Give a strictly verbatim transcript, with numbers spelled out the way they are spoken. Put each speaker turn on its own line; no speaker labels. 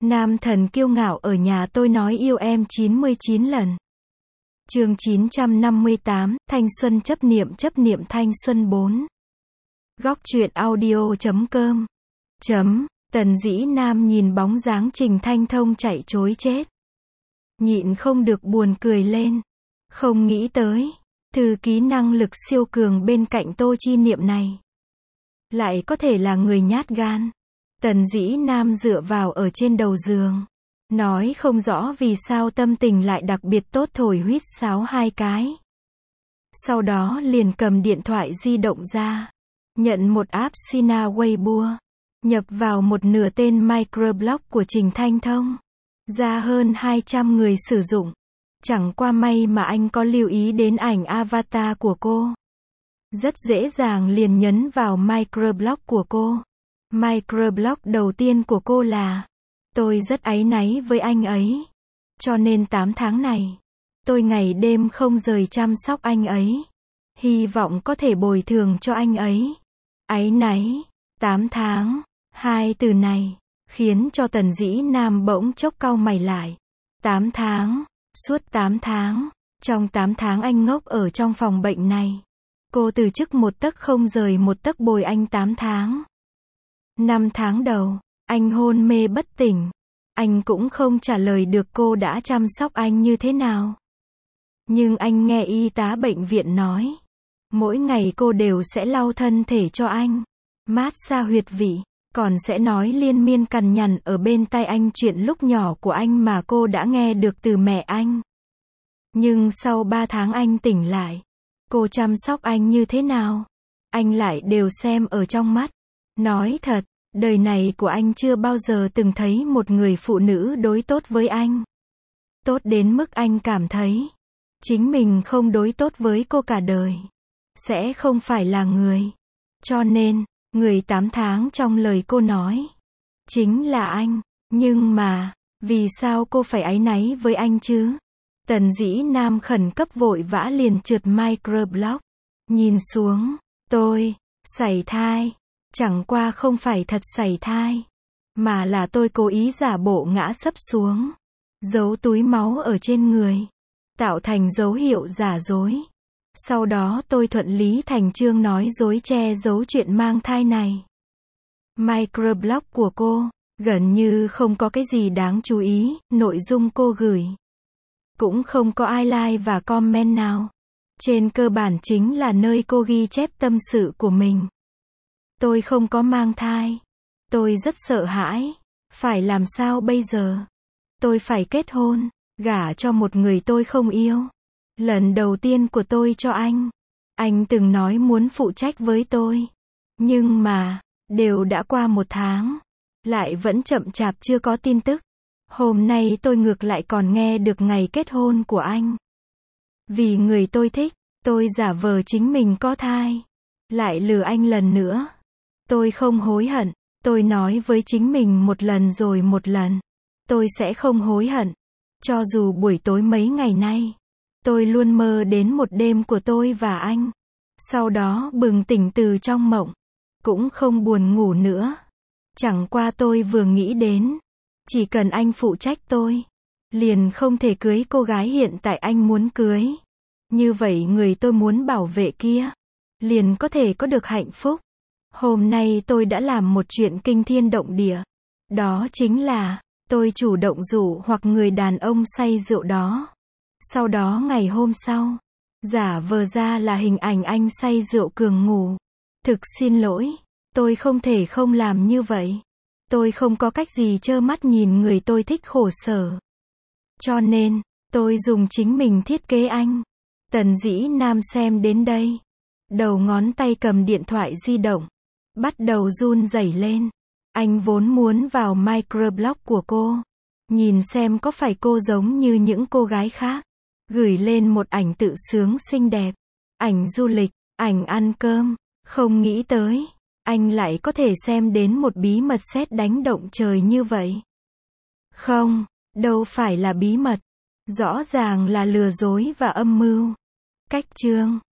Nam thần kiêu ngạo ở nhà tôi nói yêu em chín mươi chín lần. Chương chín trăm năm mươi tám, thanh xuân chấp niệm chấp niệm thanh xuân bốn. Góc truyện audio chấm com. Chấm, Tần Dĩ Nam nhìn bóng dáng Trình Thanh Thông chạy trối chết. Nhịn không được buồn cười lên. Không nghĩ tới, thư ký năng lực siêu cường bên cạnh Tô Chi Niệm này lại có thể là người nhát gan. Tần Dĩ Nam dựa vào ở trên đầu giường, nói không rõ vì sao tâm tình lại đặc biệt tốt, thổi huýt sáo hai cái. Sau đó liền cầm điện thoại di động ra, nhận một app Sina Weibo, nhập vào một nửa tên microblog của Trình Thanh Thông, ra hơn hai trăm người sử dụng. Chẳng qua may mà anh có lưu ý đến ảnh avatar của cô. Rất dễ dàng liền nhấn vào microblog của cô. Microblog đầu tiên của cô là: tôi rất áy náy với anh ấy, cho nên tám tháng này, tôi ngày đêm không rời chăm sóc anh ấy. Hy vọng có thể bồi thường cho anh ấy. Áy náy, tám tháng, hai từ này, khiến cho Tần Dĩ Nam bỗng chốc cau mày lại. tám tháng, suốt tám tháng, trong tám tháng anh ngốc ở trong phòng bệnh này. Cô từ chức một tấc không rời một tấc bồi anh tám tháng. Năm tháng đầu, anh hôn mê bất tỉnh. Anh cũng không trả lời được cô đã chăm sóc anh như thế nào. Nhưng anh nghe y tá bệnh viện nói, mỗi ngày cô đều sẽ lau thân thể cho anh, mát xa huyệt vị, còn sẽ nói liên miên cằn nhằn ở bên tai anh chuyện lúc nhỏ của anh mà cô đã nghe được từ mẹ anh. Nhưng sau ba tháng anh tỉnh lại, cô chăm sóc anh như thế nào, anh lại đều xem ở trong mắt. Nói thật, đời này của anh chưa bao giờ từng thấy một người phụ nữ đối tốt với anh. Tốt đến mức anh cảm thấy, chính mình không đối tốt với cô cả đời, sẽ không phải là người. Cho nên, người tám tháng trong lời cô nói, chính là anh. Nhưng mà, vì sao cô phải áy náy với anh chứ? Tần Dĩ Nam khẩn cấp vội vã liền trượt microblog. Nhìn xuống, tôi, sảy thai. Chẳng qua không phải thật sảy thai, mà là tôi cố ý giả bộ ngã sấp xuống, giấu túi máu ở trên người, tạo thành dấu hiệu giả dối. Sau đó tôi thuận lý thành chương nói dối che giấu chuyện mang thai này. Microblog của cô, gần như không có cái gì đáng chú ý, nội dung cô gửi cũng không có ai like và comment nào. Trên cơ bản chính là nơi cô ghi chép tâm sự của mình. Tôi không có mang thai. Tôi rất sợ hãi. Phải làm sao bây giờ? Tôi phải kết hôn, gả cho một người tôi không yêu. Lần đầu tiên của tôi cho anh. Anh từng nói muốn phụ trách với tôi. Nhưng mà, đều đã qua một tháng. Lại vẫn chậm chạp chưa có tin tức. Hôm nay tôi ngược lại còn nghe được ngày kết hôn của anh. Vì người tôi thích, tôi giả vờ chính mình có thai. Lại lừa anh lần nữa. Tôi không hối hận. Tôi nói với chính mình một lần rồi một lần. Tôi sẽ không hối hận. Cho dù buổi tối mấy ngày nay, tôi luôn mơ đến một đêm của tôi và anh. Sau đó bừng tỉnh từ trong mộng. Cũng không buồn ngủ nữa. Chẳng qua tôi vừa nghĩ đến, chỉ cần anh phụ trách tôi, liền không thể cưới cô gái hiện tại anh muốn cưới. Như vậy người tôi muốn bảo vệ kia, liền có thể có được hạnh phúc. Hôm nay tôi đã làm một chuyện kinh thiên động địa. Đó chính là, tôi chủ động rủ hoặc người đàn ông say rượu đó. Sau đó ngày hôm sau, giả vờ ra là hình ảnh anh say rượu cường ngủ. Thực xin lỗi, tôi không thể không làm như vậy. Tôi không có cách gì trơ mắt nhìn người tôi thích khổ sở. Cho nên, tôi dùng chính mình thiết kế anh. Tần Dĩ Nam xem đến đây. Đầu ngón tay cầm điện thoại di động. Bắt đầu run rẩy lên. Anh vốn muốn vào microblog của cô. Nhìn xem có phải cô giống như những cô gái khác. Gửi lên một ảnh tự sướng xinh đẹp. Ảnh du lịch, ảnh ăn cơm. Không nghĩ tới, anh lại có thể xem đến một bí mật sét đánh động trời như vậy. Không, đâu phải là bí mật. Rõ ràng là lừa dối và âm mưu. Cách chương